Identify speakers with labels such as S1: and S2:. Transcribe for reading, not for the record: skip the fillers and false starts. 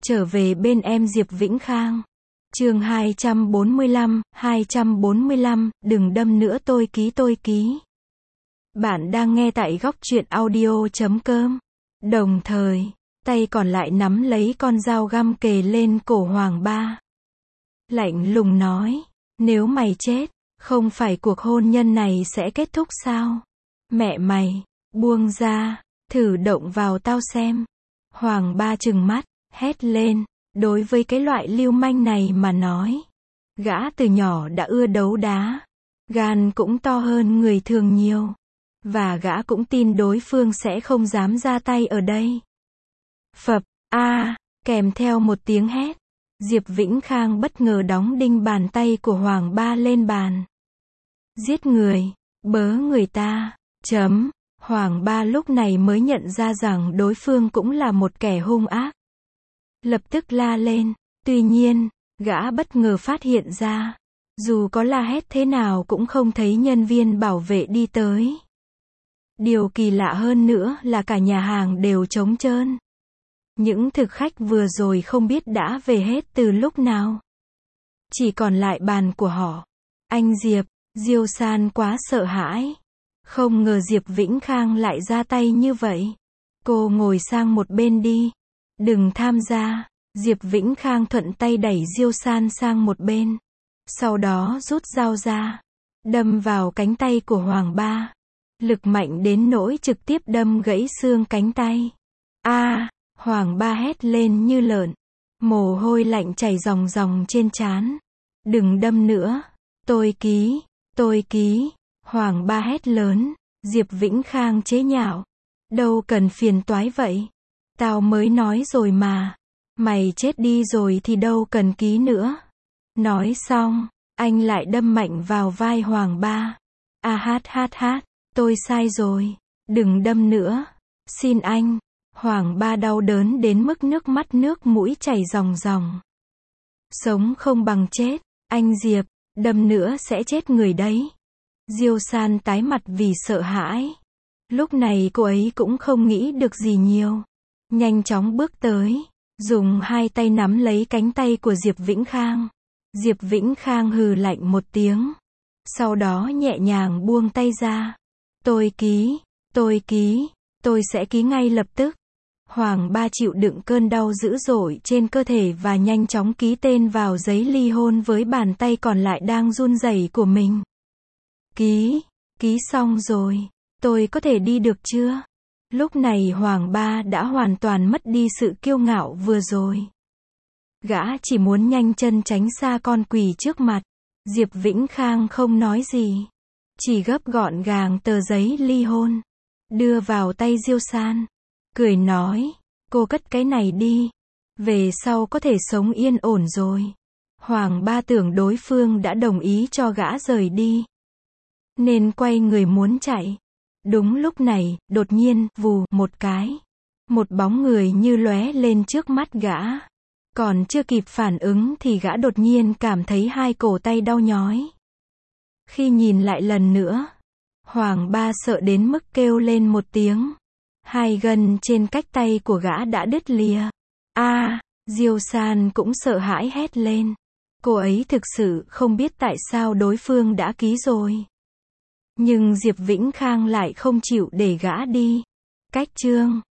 S1: Trở về bên em Diệp Vĩnh Khang. Chương 245, đừng đâm nữa tôi ký. Bạn đang nghe tại góc truyện audio.com. Đồng thời, tay còn lại nắm lấy con dao găm kề lên cổ Hoàng Ba. Lạnh lùng nói, nếu mày chết, không phải cuộc hôn nhân này sẽ kết thúc sao? Mẹ mày, buông ra, thử động vào tao xem. Hoàng Ba trừng mắt, hét lên, đối với cái loại lưu manh này mà nói. Gã từ nhỏ đã ưa đấu đá, gan cũng to hơn người thường nhiều. Và gã cũng tin đối phương sẽ không dám ra tay ở đây. Phập, kèm theo một tiếng hét, Diệp Vĩnh Khang bất ngờ đóng đinh bàn tay của Hoàng Ba lên bàn. Giết người, bớ người ta, Hoàng Ba lúc này mới nhận ra rằng đối phương cũng là một kẻ hung ác. Lập tức la lên, tuy nhiên, gã bất ngờ phát hiện ra, dù có la hét thế nào cũng không thấy nhân viên bảo vệ đi tới. Điều kỳ lạ hơn nữa là cả nhà hàng đều trống trơn. Những thực khách vừa rồi không biết đã về hết từ lúc nào. Chỉ còn lại bàn của họ. Anh Diệp, Diêu San quá sợ hãi. Không ngờ Diệp Vĩnh Khang lại ra tay như vậy. Cô ngồi sang một bên đi. Đừng tham gia. Diệp Vĩnh Khang thuận tay đẩy Diêu San sang một bên. Sau đó rút dao ra. Đâm vào cánh tay của Hoàng Ba. Lực mạnh đến nỗi trực tiếp đâm gãy xương cánh tay. Hoàng Ba hét lên như lợn. Mồ hôi lạnh chảy ròng ròng trên trán. Đừng đâm nữa. Tôi ký. Hoàng Ba hét lớn. Diệp Vĩnh Khang chế nhạo. Đâu cần phiền toái vậy. Tao mới nói rồi mà. Mày chết đi rồi thì đâu cần ký nữa. Nói xong, anh lại đâm mạnh vào vai Hoàng Ba. Tôi sai rồi. Đừng đâm nữa. Xin anh. Hoàng Ba đau đớn đến mức nước mắt nước mũi chảy ròng ròng. Sống không bằng chết. Anh Diệp, đâm nữa sẽ chết người đấy. Diêu San tái mặt vì sợ hãi. Lúc này cô ấy cũng không nghĩ được gì nhiều. Nhanh chóng bước tới, dùng hai tay nắm lấy cánh tay của Diệp Vĩnh Khang. Diệp Vĩnh Khang hừ lạnh một tiếng. Sau đó nhẹ nhàng buông tay ra. Tôi sẽ ký ngay lập tức. Hoàng Ba chịu đựng cơn đau dữ dội trên cơ thể và nhanh chóng ký tên vào giấy ly hôn với bàn tay còn lại đang run rẩy của mình. Ký xong rồi. Tôi có thể đi được chưa? Lúc này Hoàng Ba đã hoàn toàn mất đi sự kiêu ngạo vừa rồi. Gã chỉ muốn nhanh chân tránh xa con quỷ trước mặt. Diệp Vĩnh Khang không nói gì. Chỉ gấp gọn gàng tờ giấy ly hôn. Đưa vào tay Diêu San. Cười nói, cô cất cái này đi. Về sau có thể sống yên ổn rồi. Hoàng Ba tưởng đối phương đã đồng ý cho gã rời đi. Nên quay người muốn chạy. Đúng lúc này, đột nhiên, vù, một cái. Một bóng người như lóe lên trước mắt gã. Còn chưa kịp phản ứng thì gã đột nhiên cảm thấy hai cổ tay đau nhói. Khi nhìn lại lần nữa, Hoàng Ba sợ đến mức kêu lên một tiếng. Hai gân trên cách tay của gã đã đứt lìa. Diêu San cũng sợ hãi hét lên. Cô ấy thực sự không biết tại sao đối phương đã ký rồi. Nhưng Diệp Vĩnh Khang lại không chịu để gã đi. Cách chương